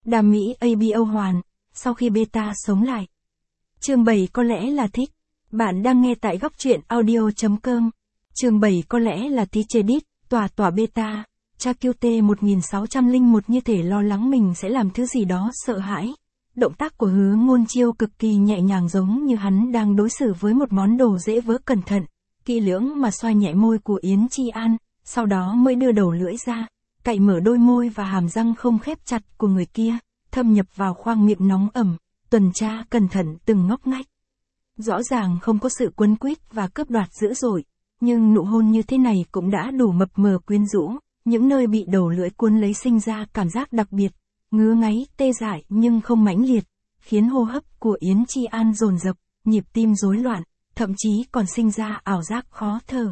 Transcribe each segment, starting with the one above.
Đam mỹ ABO hoàn, sau khi beta sống lại. Chương 7 có lẽ là thích. Bạn đang nghe tại góc truyện audio.com. Chương 7 có lẽ là tí chê đít, tỏa beta. Cha QT 1601 như thể lo lắng mình sẽ làm thứ gì đó sợ hãi. Động tác của Hứa Ngôn Chiêu cực kỳ nhẹ nhàng giống như hắn đang đối xử với một món đồ dễ vỡ, cẩn thận, kỹ lưỡng mà xoa nhẹ môi của Yến Chi An, sau đó mới đưa đầu lưỡi ra, cạy mở đôi môi và hàm răng không khép chặt của người kia, thâm nhập vào khoang miệng nóng ẩm, tuần tra cẩn thận từng ngóc ngách. Rõ ràng không có sự quấn quýt và cướp đoạt dữ dội, nhưng nụ hôn như thế này cũng đã đủ mập mờ quyến rũ, những nơi bị đầu lưỡi cuốn lấy sinh ra cảm giác đặc biệt, ngứa ngáy, tê dại nhưng không mãnh liệt, khiến hô hấp của Yến Chi An dồn dập, nhịp tim rối loạn, thậm chí còn sinh ra ảo giác khó thở.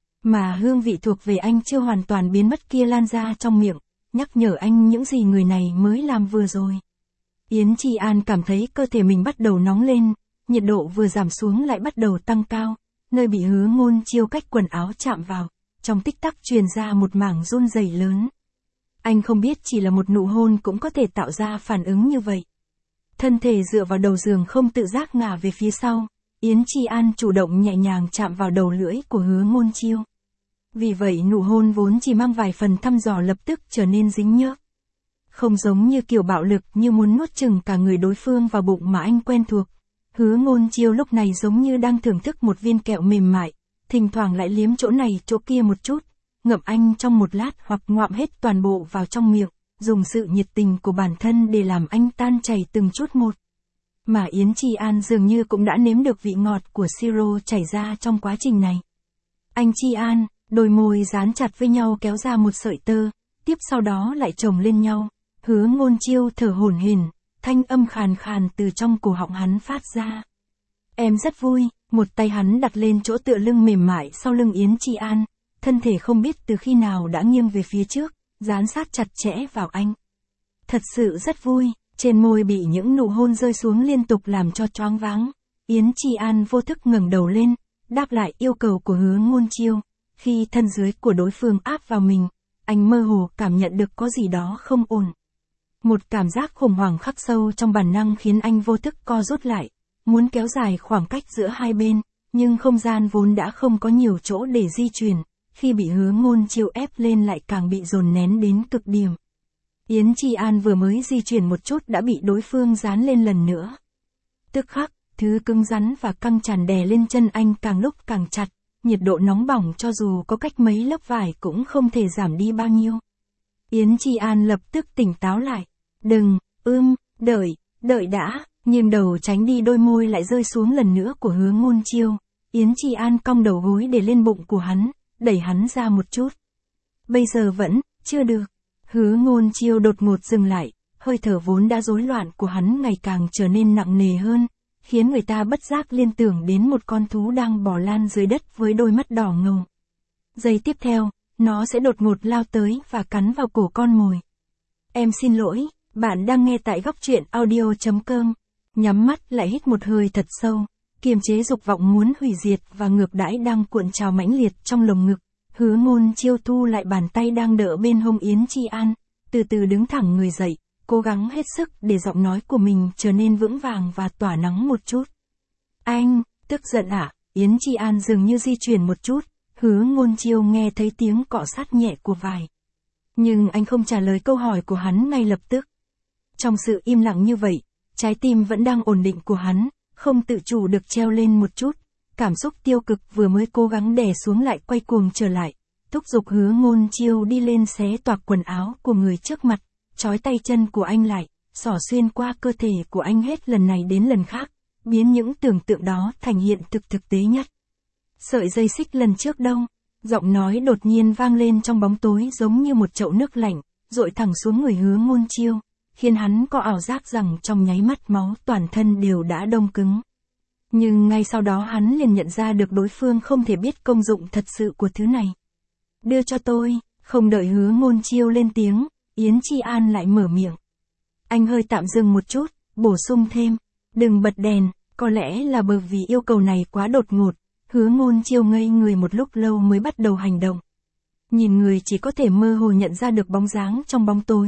Mà hương vị thuộc về anh chưa hoàn toàn biến mất kia lan ra trong miệng, nhắc nhở anh những gì người này mới làm vừa rồi. Yến Chi An cảm thấy cơ thể mình bắt đầu nóng lên, nhiệt độ vừa giảm xuống lại bắt đầu tăng cao, nơi bị Hứa Ngôn Chiêu cách quần áo chạm vào, trong tích tắc truyền ra một mảng run rẩy lớn. Anh không biết chỉ là một nụ hôn cũng có thể tạo ra phản ứng như vậy. Thân thể dựa vào đầu giường không tự giác ngả về phía sau, Yến Chi An chủ động nhẹ nhàng chạm vào đầu lưỡi của Hứa Ngôn Chiêu. Vì vậy nụ hôn vốn chỉ mang vài phần thăm dò lập tức trở nên dính nhớp. Không giống như kiểu bạo lực như muốn nuốt chửng cả người đối phương vào bụng mà anh quen thuộc. Hứa Ngôn Chiêu lúc này giống như đang thưởng thức một viên kẹo mềm mại, thỉnh thoảng lại liếm chỗ này chỗ kia một chút, ngậm anh trong một lát hoặc ngoạm hết toàn bộ vào trong miệng, dùng sự nhiệt tình của bản thân để làm anh tan chảy từng chút một. Mà Yến Chi An dường như cũng đã nếm được vị ngọt của siro chảy ra trong quá trình này. Anh Chi An, đôi môi dán chặt với nhau kéo ra một sợi tơ, tiếp sau đó lại chồng lên nhau. Hứa Ngôn Chiêu thở hổn hển, thanh âm khàn khàn từ trong cổ họng hắn phát ra. Em rất vui, một tay hắn đặt lên chỗ tựa lưng mềm mại sau lưng Yến Chi An, thân thể không biết từ khi nào đã nghiêng về phía trước, dán sát chặt chẽ vào anh. Thật sự rất vui, trên môi bị những nụ hôn rơi xuống liên tục làm cho choáng váng. Yến Chi An vô thức ngẩng đầu lên, đáp lại yêu cầu của Hứa Ngôn Chiêu. Khi thân dưới của đối phương áp vào mình, anh mơ hồ cảm nhận được có gì đó không ổn. Một cảm giác khủng hoảng khắc sâu trong bản năng khiến anh vô thức co rút lại, muốn kéo dài khoảng cách giữa hai bên, nhưng không gian vốn đã không có nhiều chỗ để di chuyển, khi bị Hứa Ngôn Chiêu ép lên lại càng bị dồn nén đến cực điểm. Yến Chi An vừa mới di chuyển một chút đã bị đối phương dán lên lần nữa. Tức khắc, thứ cứng rắn và căng tràn đè lên chân anh càng lúc càng chặt, nhiệt độ nóng bỏng cho dù có cách mấy lớp vải cũng không thể giảm đi bao nhiêu. Yến Chi An lập tức tỉnh táo lại. Đừng, đợi đã, nhưng đầu tránh đi đôi môi lại rơi xuống lần nữa của Hứa Ngôn Chiêu. Yến Chi An cong đầu gối để lên bụng của hắn, đẩy hắn ra một chút. Bây giờ vẫn, chưa được. Hứa Ngôn Chiêu đột ngột dừng lại, hơi thở vốn đã rối loạn của hắn ngày càng trở nên nặng nề hơn, khiến người ta bất giác liên tưởng đến một con thú đang bò lan dưới đất với đôi mắt đỏ ngầu. Giây tiếp theo, nó sẽ đột ngột lao tới và cắn vào cổ con mồi. Em xin lỗi, bạn đang nghe tại góc truyện audio.com. Nhắm mắt lại hít một hơi thật sâu, kiềm chế dục vọng muốn hủy diệt và ngược đãi đang cuộn trào mãnh liệt trong lồng ngực. Hứa Ngôn Chiêu thu lại bàn tay đang đỡ bên hông Yến Chi An, từ từ đứng thẳng người dậy, cố gắng hết sức để giọng nói của mình trở nên vững vàng và tỏa nắng một chút. Anh, tức giận à? Yến Chi An dường như di chuyển một chút, Hứa Ngôn Chiêu nghe thấy tiếng cọ sát nhẹ của vải. Nhưng anh không trả lời câu hỏi của hắn ngay lập tức. Trong sự im lặng như vậy, trái tim vẫn đang ổn định của hắn, không tự chủ được treo lên một chút. Cảm xúc tiêu cực vừa mới cố gắng đè xuống lại quay cuồng trở lại, thúc giục Hứa Ngôn Chiêu đi lên xé toạc quần áo của người trước mặt, trói tay chân của anh lại, xỏ xuyên qua cơ thể của anh hết lần này đến lần khác, biến những tưởng tượng đó thành hiện thực tế nhất. Sợi dây xích lần trước đâu? Giọng nói đột nhiên vang lên trong bóng tối giống như một chậu nước lạnh, dội thẳng xuống người Hứa Ngôn Chiêu, khiến hắn có ảo giác rằng trong nháy mắt máu toàn thân đều đã đông cứng. Nhưng ngay sau đó hắn liền nhận ra được đối phương không thể biết công dụng thật sự của thứ này. Đưa cho tôi, không đợi Hứa Ngôn Chiêu lên tiếng, Yến Chi An lại mở miệng. Anh hơi tạm dừng một chút, bổ sung thêm, đừng bật đèn, có lẽ là bởi vì yêu cầu này quá đột ngột, Hứa Ngôn Chiêu ngây người một lúc lâu mới bắt đầu hành động. Nhìn người chỉ có thể mơ hồ nhận ra được bóng dáng trong bóng tối,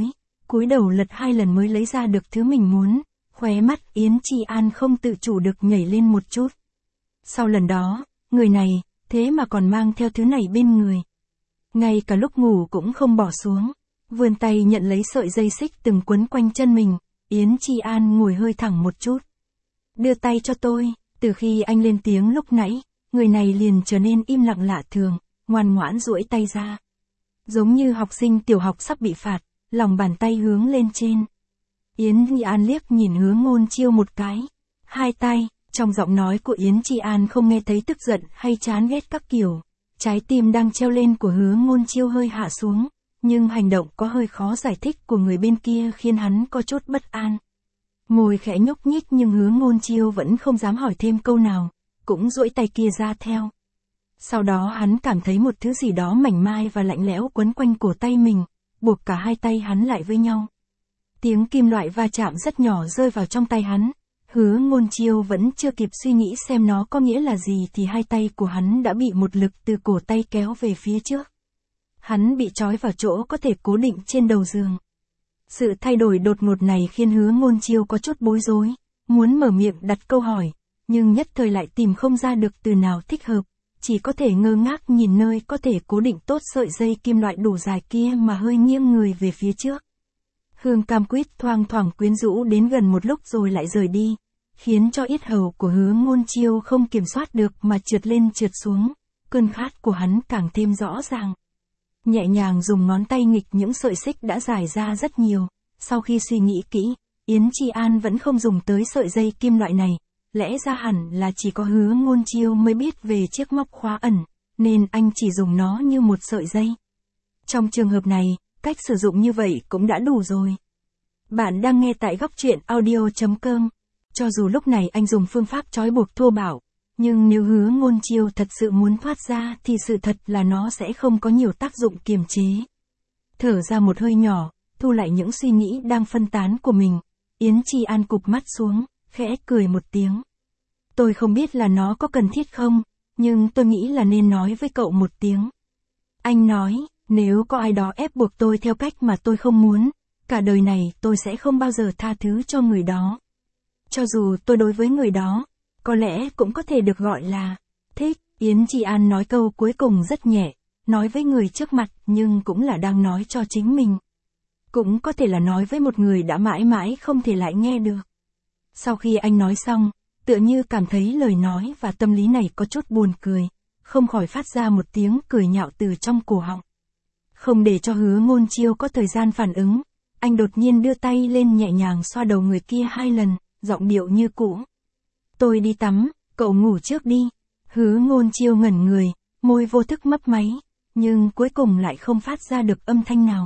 cúi đầu lật 2 lần mới lấy ra được thứ mình muốn, khóe mắt Yến Chi An không tự chủ được nhảy lên một chút. Sau lần đó, người này, thế mà còn mang theo thứ này bên người. Ngay cả lúc ngủ cũng không bỏ xuống, vươn tay nhận lấy sợi dây xích từng quấn quanh chân mình, Yến Chi An ngồi hơi thẳng một chút. Đưa tay cho tôi, từ khi anh lên tiếng lúc nãy, người này liền trở nên im lặng lạ thường, ngoan ngoãn duỗi tay ra. Giống như học sinh tiểu học sắp bị phạt, lòng bàn tay hướng lên trên. Yến Chi An liếc nhìn Hứa Ngôn Chiêu một cái. 2 tay, trong giọng nói của Yến Chi An không nghe thấy tức giận hay chán ghét các kiểu. Trái tim đang treo lên của Hứa Ngôn Chiêu hơi hạ xuống, nhưng hành động có hơi khó giải thích của người bên kia khiến hắn có chút bất an. Môi khẽ nhúc nhích nhưng Hứa Ngôn Chiêu vẫn không dám hỏi thêm câu nào, cũng duỗi tay kia ra theo. Sau đó hắn cảm thấy một thứ gì đó mảnh mai và lạnh lẽo quấn quanh cổ tay mình, buộc cả 2 tay hắn lại với nhau. Tiếng kim loại va chạm rất nhỏ rơi vào trong tay hắn. Hứa Ngôn Chiêu vẫn chưa kịp suy nghĩ xem nó có nghĩa là gì thì 2 tay của hắn đã bị một lực từ cổ tay kéo về phía trước. Hắn bị trói vào chỗ có thể cố định trên đầu giường. Sự thay đổi đột ngột này khiến Hứa Ngôn Chiêu có chút bối rối, muốn mở miệng đặt câu hỏi, nhưng nhất thời lại tìm không ra được từ nào thích hợp, chỉ có thể ngơ ngác nhìn nơi có thể cố định tốt sợi dây kim loại đủ dài kia mà hơi nghiêng người về phía trước. Hương cam quýt thoang thoảng quyến rũ đến gần một lúc rồi lại rời đi, khiến cho yết hầu của Hứa Ngôn Chiêu không kiểm soát được mà trượt lên trượt xuống, cơn khát của hắn càng thêm rõ ràng. Nhẹ nhàng dùng ngón tay nghịch những sợi xích đã dài ra rất nhiều, sau khi suy nghĩ kỹ, Yến Chi An vẫn không dùng tới sợi dây kim loại này, lẽ ra hẳn là chỉ có Hứa Ngôn Chiêu mới biết về chiếc móc khóa ẩn, nên anh chỉ dùng nó như một sợi dây. Trong trường hợp này, cách sử dụng như vậy cũng đã đủ rồi. Bạn đang nghe tại góc truyện audio.com. Cho dù lúc này anh dùng phương pháp trói buộc thô bạo, nhưng nếu Hứa Ngôn Chiêu thật sự muốn thoát ra thì sự thật là nó sẽ không có nhiều tác dụng kiềm chế. Thở ra một hơi nhỏ, thu lại những suy nghĩ đang phân tán của mình, Yến Chi An cụp mắt xuống, khẽ cười một tiếng. Tôi không biết là nó có cần thiết không, nhưng tôi nghĩ là nên nói với cậu một tiếng. Anh nói, nếu có ai đó ép buộc tôi theo cách mà tôi không muốn, cả đời này tôi sẽ không bao giờ tha thứ cho người đó. Cho dù tôi đối với người đó, có lẽ cũng có thể được gọi là thích. Yến Chi An nói câu cuối cùng rất nhẹ, nói với người trước mặt nhưng cũng là đang nói cho chính mình. Cũng có thể là nói với một người đã mãi mãi không thể lại nghe được. Sau khi anh nói xong, tựa như cảm thấy lời nói và tâm lý này có chút buồn cười, không khỏi phát ra một tiếng cười nhạo từ trong cổ họng. Không để cho Hứa Ngôn Chiêu có thời gian phản ứng, anh đột nhiên đưa tay lên nhẹ nhàng xoa đầu người kia 2 lần, giọng điệu như cũ. Tôi đi tắm, cậu ngủ trước đi. Hứa Ngôn Chiêu ngẩn người, môi vô thức mấp máy, nhưng cuối cùng lại không phát ra được âm thanh nào.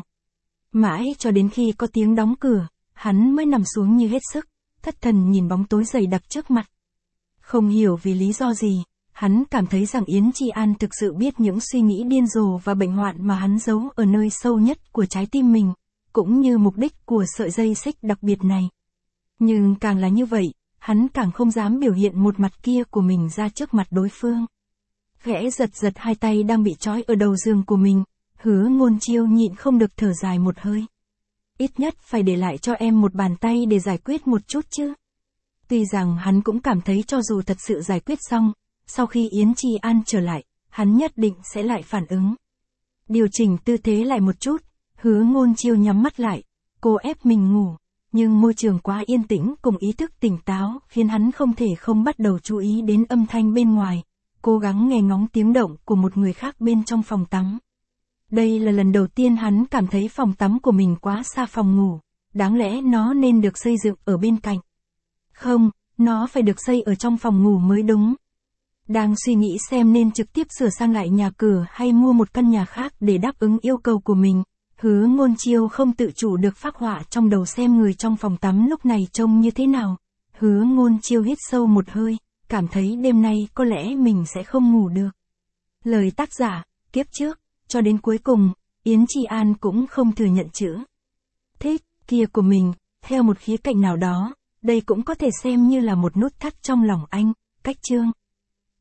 Mãi cho đến khi có tiếng đóng cửa, hắn mới nằm xuống như hết sức, thất thần nhìn bóng tối dày đặc trước mặt. Không hiểu vì lý do gì, hắn cảm thấy rằng Yến Chi An thực sự biết những suy nghĩ điên rồ và bệnh hoạn mà hắn giấu ở nơi sâu nhất của trái tim mình, cũng như mục đích của sợi dây xích đặc biệt này. Nhưng càng là như vậy, hắn càng không dám biểu hiện một mặt kia của mình ra trước mặt đối phương. Khẽ giật 2 tay đang bị trói ở đầu giường của mình, Hứa Ngôn Chiêu nhịn không được thở dài một hơi. Ít nhất phải để lại cho em một bàn tay để giải quyết một chút chứ. Tuy rằng hắn cũng cảm thấy cho dù thật sự giải quyết xong, sau khi Yến Chi An trở lại, hắn nhất định sẽ lại phản ứng. Điều chỉnh tư thế lại một chút, Hứa Ngôn Chiêu nhắm mắt lại, cô ép mình ngủ, nhưng môi trường quá yên tĩnh cùng ý thức tỉnh táo khiến hắn không thể không bắt đầu chú ý đến âm thanh bên ngoài, cố gắng nghe ngóng tiếng động của một người khác bên trong phòng tắm. Đây là lần đầu tiên hắn cảm thấy phòng tắm của mình quá xa phòng ngủ, đáng lẽ nó nên được xây dựng ở bên cạnh. Không, nó phải được xây ở trong phòng ngủ mới đúng. Đang suy nghĩ xem nên trực tiếp sửa sang lại nhà cửa hay mua một căn nhà khác để đáp ứng yêu cầu của mình, Hứa Ngôn Chiêu không tự chủ được phác họa trong đầu xem người trong phòng tắm lúc này trông như thế nào. Hứa Ngôn Chiêu hít sâu một hơi, cảm thấy đêm nay có lẽ mình sẽ không ngủ được. Lời tác giả, kiếp trước, cho đến cuối cùng, Yến Chi An cũng không thừa nhận chữ thích kia của mình, theo một khía cạnh nào đó, đây cũng có thể xem như là một nút thắt trong lòng anh. Cách chương